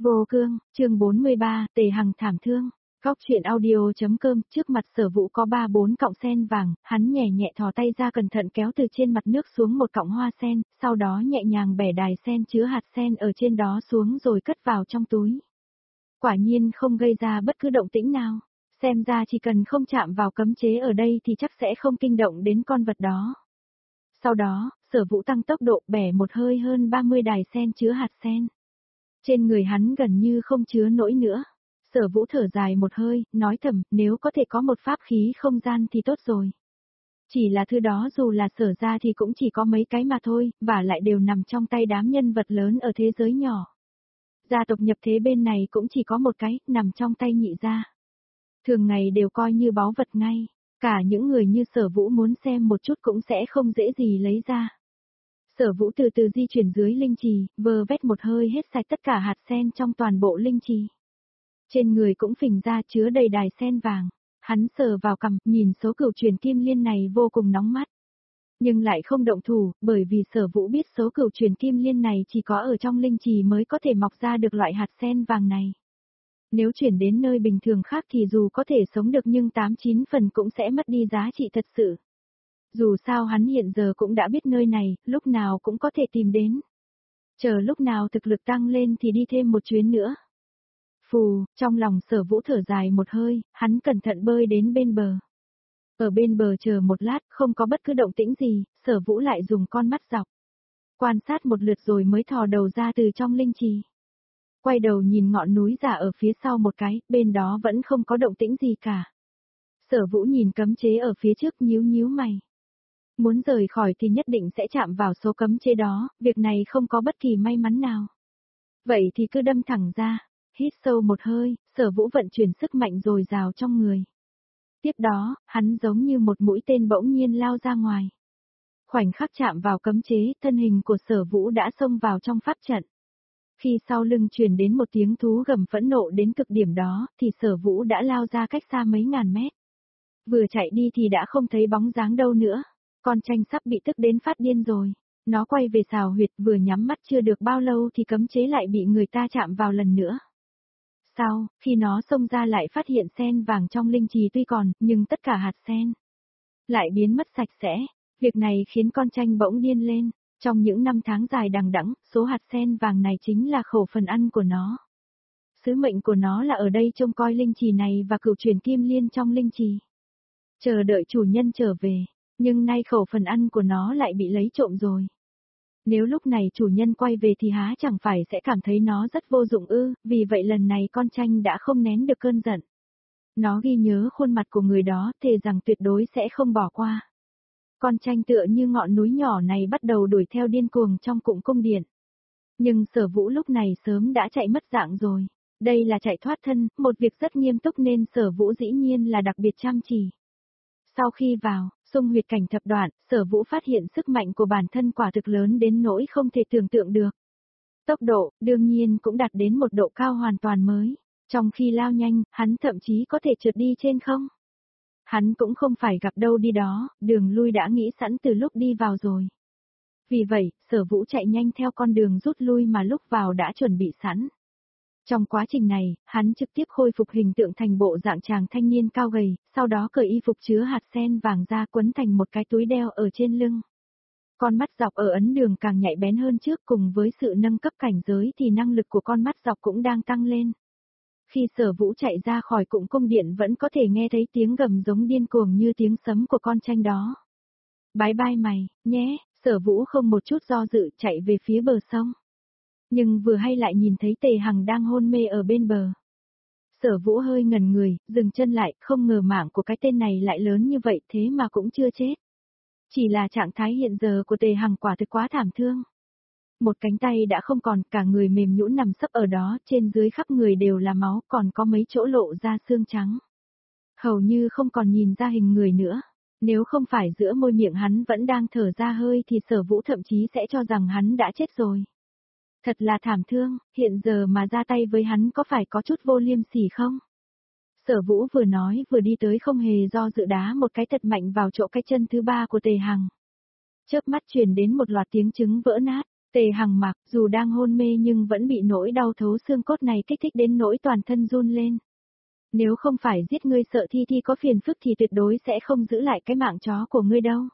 Vô cương, chương 43, Tề Hằng thảm thương. Góc chuyện audio.com, trước mặt Sở Vũ có 3-4 cọng sen vàng, hắn nhẹ nhẹ thò tay ra cẩn thận kéo từ trên mặt nước xuống một cọng hoa sen, sau đó nhẹ nhàng bẻ đài sen chứa hạt sen ở trên đó xuống rồi cất vào trong túi. Quả nhiên không gây ra bất cứ động tĩnh nào, xem ra chỉ cần không chạm vào cấm chế ở đây thì chắc sẽ không kinh động đến con vật đó. Sau đó, Sở Vũ tăng tốc độ bẻ một hơi hơn 30 đài sen chứa hạt sen. Trên người hắn gần như không chứa nổi nữa. Sở Vũ thở dài một hơi, nói thầm, nếu có thể có một pháp khí không gian thì tốt rồi. Chỉ là thứ đó dù là Sở ra thì cũng chỉ có mấy cái mà thôi, và lại đều nằm trong tay đám nhân vật lớn ở thế giới nhỏ. Gia tộc nhập thế bên này cũng chỉ có một cái, nằm trong tay Nhị gia. Thường ngày đều coi như báu vật ngay, cả những người như Sở Vũ muốn xem một chút cũng sẽ không dễ gì lấy ra. Sở Vũ từ từ di chuyển dưới linh trì, vơ vét một hơi hết sạch tất cả hạt sen trong toàn bộ linh trì. Trên người cũng phình ra chứa đầy đài sen vàng. Hắn sờ vào cằm, nhìn số cửu truyền kim liên này vô cùng nóng mắt. Nhưng lại không động thủ, bởi vì Sở Vũ biết số cửu truyền kim liên này chỉ có ở trong linh trì mới có thể mọc ra được loại hạt sen vàng này. Nếu chuyển đến nơi bình thường khác thì dù có thể sống được nhưng 8-9 phần cũng sẽ mất đi giá trị thật sự. Dù sao hắn hiện giờ cũng đã biết nơi này, lúc nào cũng có thể tìm đến. Chờ lúc nào thực lực tăng lên thì đi thêm một chuyến nữa. Phù, trong lòng Sở Vũ thở dài một hơi, hắn cẩn thận bơi đến bên bờ. Ở bên bờ chờ một lát, không có bất cứ động tĩnh gì, Sở Vũ lại dùng con mắt dọc. Quan sát một lượt rồi mới thò đầu ra từ trong linh trì. Quay đầu nhìn ngọn núi giả ở phía sau một cái, bên đó vẫn không có động tĩnh gì cả. Sở Vũ nhìn cấm chế ở phía trước nhíu nhíu mày. Muốn rời khỏi thì nhất định sẽ chạm vào số cấm chế đó, việc này không có bất kỳ may mắn nào. Vậy thì cứ đâm thẳng ra, hít sâu một hơi, Sở Vũ vận chuyển sức mạnh dồi dào trong người. Tiếp đó, hắn giống như một mũi tên bỗng nhiên lao ra ngoài. Khoảnh khắc chạm vào cấm chế, thân hình của Sở Vũ đã xông vào trong pháp trận. Khi sau lưng truyền đến một tiếng thú gầm phẫn nộ đến cực điểm đó, thì Sở Vũ đã lao ra cách xa mấy ngàn mét. Vừa chạy đi thì đã không thấy bóng dáng đâu nữa. Con tranh sắp bị tức đến phát điên rồi. Nó quay về xào huyệt, vừa nhắm mắt chưa được bao lâu thì cấm chế lại bị người ta chạm vào lần nữa. Sau, khi nó xông ra lại phát hiện sen vàng trong linh trì tuy còn, nhưng tất cả hạt sen lại biến mất sạch sẽ. Việc này khiến con tranh bỗng điên lên. Trong những năm tháng dài đằng đẵng, số hạt sen vàng này chính là khẩu phần ăn của nó. Sứ mệnh của nó là ở đây trông coi linh trì này và cửu truyền kim liên trong linh trì. Chờ đợi chủ nhân trở về. Nhưng nay khẩu phần ăn của nó lại bị lấy trộm rồi. Nếu lúc này chủ nhân quay về thì há chẳng phải sẽ cảm thấy nó rất vô dụng ư, vì vậy lần này con tranh đã không nén được cơn giận. Nó ghi nhớ khuôn mặt của người đó, thề rằng tuyệt đối sẽ không bỏ qua. Con tranh tựa như ngọn núi nhỏ này bắt đầu đuổi theo điên cuồng trong cụm cung điện. Nhưng Sở Vũ lúc này sớm đã chạy mất dạng rồi. Đây là chạy thoát thân, một việc rất nghiêm túc nên Sở Vũ dĩ nhiên là đặc biệt chăm chỉ. Sau khi vào, xung huyệt cảnh thập đoạn, Sở Vũ phát hiện sức mạnh của bản thân quả thực lớn đến nỗi không thể tưởng tượng được. Tốc độ, đương nhiên cũng đạt đến một độ cao hoàn toàn mới. Trong khi lao nhanh, hắn thậm chí có thể trượt đi trên không. Hắn cũng không phải gặp đâu đi đó, đường lui đã nghĩ sẵn từ lúc đi vào rồi. Vì vậy, Sở Vũ chạy nhanh theo con đường rút lui mà lúc vào đã chuẩn bị sẵn. Trong quá trình này, hắn trực tiếp khôi phục hình tượng thành bộ dạng chàng thanh niên cao gầy, sau đó cởi y phục chứa hạt sen vàng ra quấn thành một cái túi đeo ở trên lưng. Con mắt dọc ở ấn đường càng nhạy bén hơn trước, cùng với sự nâng cấp cảnh giới thì năng lực của con mắt dọc cũng đang tăng lên. Khi Sở Vũ chạy ra khỏi cụm cung điện vẫn có thể nghe thấy tiếng gầm giống điên cuồng như tiếng sấm của con tranh đó. Bái bai mày, nhé, Sở Vũ không một chút do dự chạy về phía bờ sông. Nhưng vừa hay lại nhìn thấy Tề Hằng đang hôn mê ở bên bờ. Sở Vũ hơi ngẩn người, dừng chân lại, không ngờ mạng của cái tên này lại lớn như vậy thế mà cũng chưa chết. Chỉ là trạng thái hiện giờ của Tề Hằng quả thực quá thảm thương. Một cánh tay đã không còn, cả người mềm nhũn nằm sấp ở đó, trên dưới khắp người đều là máu, còn có mấy chỗ lộ ra xương trắng. Hầu như không còn nhìn ra hình người nữa. Nếu không phải giữa môi miệng hắn vẫn đang thở ra hơi thì Sở Vũ thậm chí sẽ cho rằng hắn đã chết rồi. Thật là thảm thương, hiện giờ mà ra tay với hắn có phải có chút vô liêm sỉ không? Sở Vũ vừa nói vừa đi tới không hề do dự đá một cái thật mạnh vào chỗ cái chân thứ ba của Tề Hằng. Chớp mắt truyền đến một loạt tiếng trứng vỡ nát, Tề Hằng mặc dù đang hôn mê nhưng vẫn bị nỗi đau thấu xương cốt này kích thích đến nỗi toàn thân run lên. Nếu không phải giết ngươi sợ Thi Thi có phiền phức thì tuyệt đối sẽ không giữ lại cái mạng chó của ngươi đâu.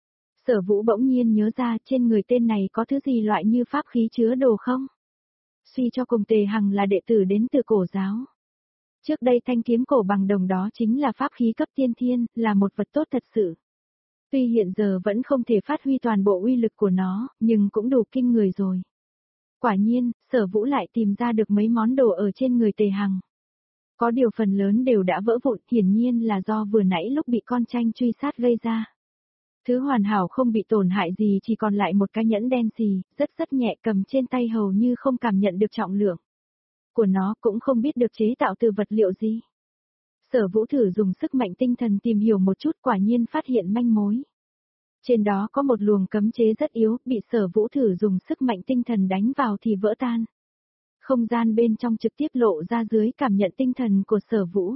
Sở Vũ bỗng nhiên nhớ ra trên người tên này có thứ gì loại như pháp khí chứa đồ không? Suy cho cùng Tề Hằng là đệ tử đến từ cổ giáo. Trước đây thanh kiếm cổ bằng đồng đó chính là pháp khí cấp tiên thiên, là một vật tốt thật sự. Tuy hiện giờ vẫn không thể phát huy toàn bộ uy lực của nó, nhưng cũng đủ kinh người rồi. Quả nhiên, Sở Vũ lại tìm ra được mấy món đồ ở trên người Tề Hằng. Có điều phần lớn đều đã vỡ vụn, hiển nhiên là do vừa nãy lúc bị con tranh truy sát gây ra. Thứ hoàn hảo không bị tổn hại gì, chỉ còn lại một cái nhẫn đen xì, rất nhẹ, cầm trên tay hầu như không cảm nhận được trọng lượng của nó, cũng không biết được chế tạo từ vật liệu gì. Sở Vũ thử dùng sức mạnh tinh thần tìm hiểu một chút, quả nhiên phát hiện manh mối. Trên đó có một luồng cấm chế rất yếu, bị Sở Vũ thử dùng sức mạnh tinh thần đánh vào thì vỡ tan. Không gian bên trong trực tiếp lộ ra dưới cảm nhận tinh thần của Sở Vũ.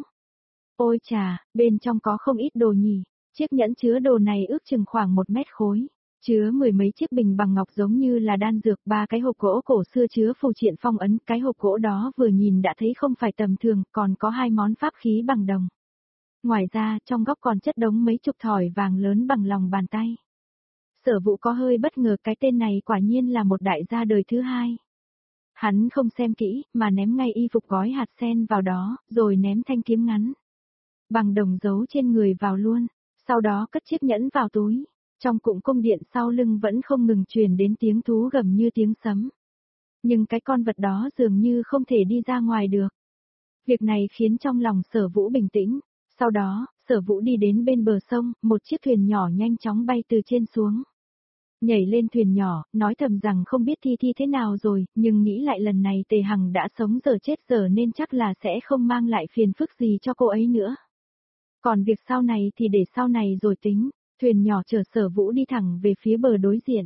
Ôi chà, bên trong có không ít đồ nhỉ. Chiếc nhẫn chứa đồ này ước chừng khoảng 1 mét khối, chứa mười mấy chiếc bình bằng ngọc giống như là đan dược, 3 cái hộp gỗ cổ xưa chứa phù triện phong ấn, cái hộp gỗ đó vừa nhìn đã thấy không phải tầm thường, còn có 2 món pháp khí bằng đồng. Ngoài ra, trong góc còn chất đống mấy chục thỏi vàng lớn bằng lòng bàn tay. Sở Vũ có hơi bất ngờ, cái tên này quả nhiên là một đại gia đời thứ hai. Hắn không xem kỹ, mà ném ngay y phục gói hạt sen vào đó, rồi ném thanh kiếm ngắn bằng đồng giấu trên người vào luôn. Sau đó cất chiếc nhẫn vào túi. Trong cụm cung điện sau lưng vẫn không ngừng truyền đến tiếng thú gầm như tiếng sấm. Nhưng cái con vật đó dường như không thể đi ra ngoài được. Việc này khiến trong lòng Sở Vũ bình tĩnh. Sau đó, Sở Vũ đi đến bên bờ sông, một chiếc thuyền nhỏ nhanh chóng bay từ trên xuống. Nhảy lên thuyền nhỏ, nói thầm rằng không biết Thi Thi thế nào rồi, nhưng nghĩ lại lần này Tề Hằng đã sống giờ chết giờ nên chắc là sẽ không mang lại phiền phức gì cho cô ấy nữa. Còn việc sau này thì để sau này rồi tính. Thuyền nhỏ chở Sở Vũ đi thẳng về phía bờ đối diện.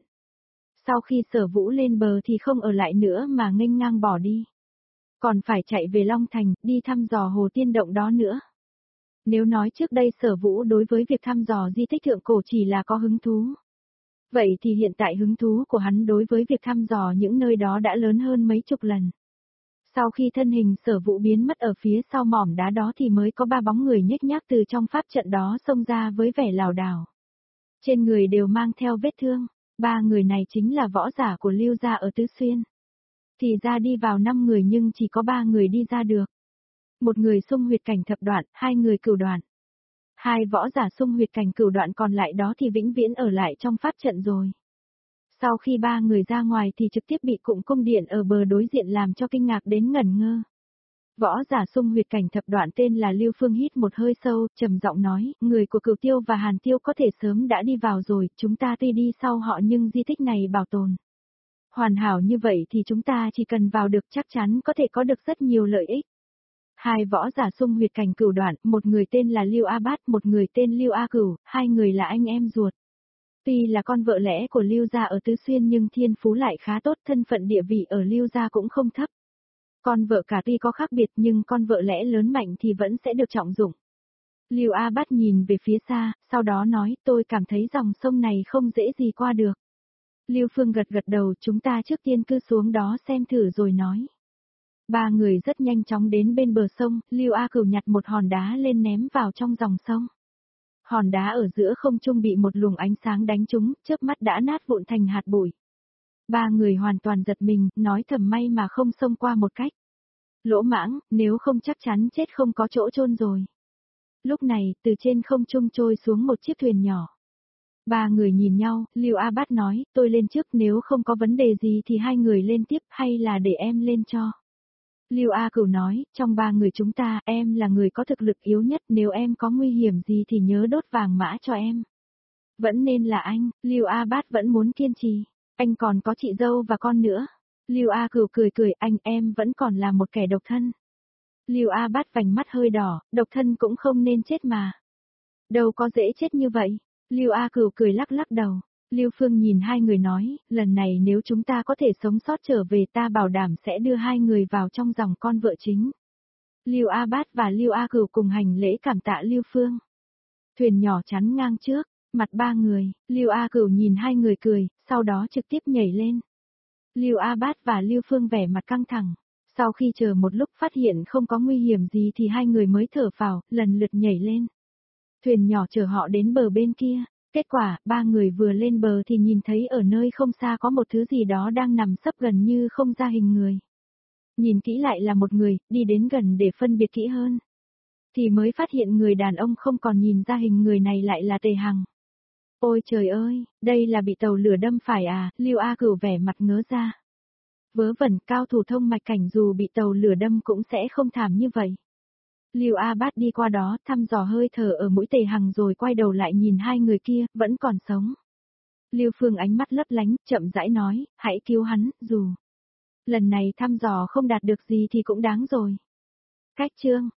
Sau khi Sở Vũ lên bờ thì không ở lại nữa mà nghênh ngang bỏ đi. Còn phải chạy về Long Thành, đi thăm dò hồ tiên động đó nữa. Nếu nói trước đây Sở Vũ đối với việc thăm dò di tích thượng cổ chỉ là có hứng thú. Vậy thì hiện tại hứng thú của hắn đối với việc thăm dò những nơi đó đã lớn hơn mấy chục lần. Sau khi thân hình Sở Vũ biến mất ở phía sau mỏm đá đó thì mới có 3 bóng người nhếch nhác từ trong pháp trận đó xông ra với vẻ lảo đảo. Trên người đều mang theo vết thương, 3 người này chính là võ giả của Lưu gia ở Tứ Xuyên. Thì ra đi vào 5 người nhưng chỉ có 3 người đi ra được. Một người xung huyệt cảnh thập đoạn, 2 người cửu đoạn. 2 võ giả xung huyệt cảnh cửu đoạn còn lại đó thì vĩnh viễn ở lại trong pháp trận rồi. Sau khi 3 người ra ngoài thì trực tiếp bị cụm cung điện ở bờ đối diện làm cho kinh ngạc đến ngẩn ngơ. Võ giả xung huyệt cảnh thập đoạn tên là Lưu Phương hít một hơi sâu, trầm giọng nói, người của Cửu Tiêu và Hàn Tiêu có thể sớm đã đi vào rồi, chúng ta tuy đi sau họ nhưng di tích này bảo tồn hoàn hảo như vậy thì chúng ta chỉ cần vào được chắc chắn có thể có được rất nhiều lợi ích. 2 võ giả xung huyệt cảnh cửu đoạn, một người tên là Lưu A Bát, một người tên Lưu A Cửu, 2 người là anh em ruột. Tuy là con vợ lẽ của Lưu gia ở Tứ Xuyên nhưng thiên phú lại khá tốt, thân phận địa vị ở Lưu gia cũng không thấp. Con vợ cả tuy có khác biệt nhưng con vợ lẽ lớn mạnh thì vẫn sẽ được trọng dụng. Lưu A Bát nhìn về phía xa, sau đó nói, tôi cảm thấy dòng sông này không dễ gì qua được. Lưu Phương gật gật đầu, chúng ta trước tiên cứ xuống đó xem thử rồi nói. 3 người rất nhanh chóng đến bên bờ sông, Lưu A Cửu nhặt một hòn đá lên ném vào trong dòng sông. Hòn đá ở giữa không trung bị một luồng ánh sáng đánh trúng, chớp mắt đã nát vụn thành hạt bụi. 3 người hoàn toàn giật mình, nói thầm may mà không xông qua một cách lỗ mãng, nếu không chắc chắn chết không có chỗ chôn rồi. Lúc này, từ trên không trung trôi xuống một chiếc thuyền nhỏ. 3 người nhìn nhau, Lưu A Bát nói, tôi lên trước, nếu không có vấn đề gì thì 2 người lên tiếp, hay là để em lên cho. Lưu A Cửu nói, trong 3 người chúng ta, em là người có thực lực yếu nhất, nếu em có nguy hiểm gì thì nhớ đốt vàng mã cho em. Vẫn nên là anh, Lưu A Bát vẫn muốn kiên trì, anh còn có chị dâu và con nữa. Lưu A Cửu cười cười, anh em vẫn còn là một kẻ độc thân. Lưu A Bát vành mắt hơi đỏ, độc thân cũng không nên chết mà. Đâu có dễ chết như vậy. Lưu A Cửu cười lắc lắc đầu. Lưu Phương nhìn 2 người nói, lần này nếu chúng ta có thể sống sót trở về ta bảo đảm sẽ đưa 2 người vào trong dòng con vợ chính. Lưu A Bát và Lưu A Cửu cùng hành lễ cảm tạ Lưu Phương. Thuyền nhỏ chắn ngang trước, mặt 3 người, Lưu A Cửu nhìn 2 người cười, sau đó trực tiếp nhảy lên. Lưu A Bát và Lưu Phương vẻ mặt căng thẳng. Sau khi chờ một lúc phát hiện không có nguy hiểm gì thì hai người mới thở phào, lần lượt nhảy lên. Thuyền nhỏ chở họ đến bờ bên kia. Kết quả, ba người vừa lên bờ thì nhìn thấy ở nơi không xa có một thứ gì đó đang nằm sấp gần như không ra hình người. Nhìn kỹ lại là một người, đi đến gần để phân biệt kỹ hơn. Thì mới phát hiện người đàn ông không còn nhìn ra hình người này lại là Tề Hằng. Ôi trời ơi, đây là bị tàu lửa đâm phải à, Lưu A Cửu vẻ mặt ngớ ra. Vớ vẩn, cao thủ thông mạch cảnh dù bị tàu lửa đâm cũng sẽ không thảm như vậy. Lưu A Bát đi qua đó, thăm dò hơi thở ở mũi Tề Hằng rồi quay đầu lại nhìn hai người kia, vẫn còn sống. Lưu Phương ánh mắt lấp lánh, chậm rãi nói, hãy cứu hắn, dù lần này thăm dò không đạt được gì thì cũng đáng rồi. Cách chương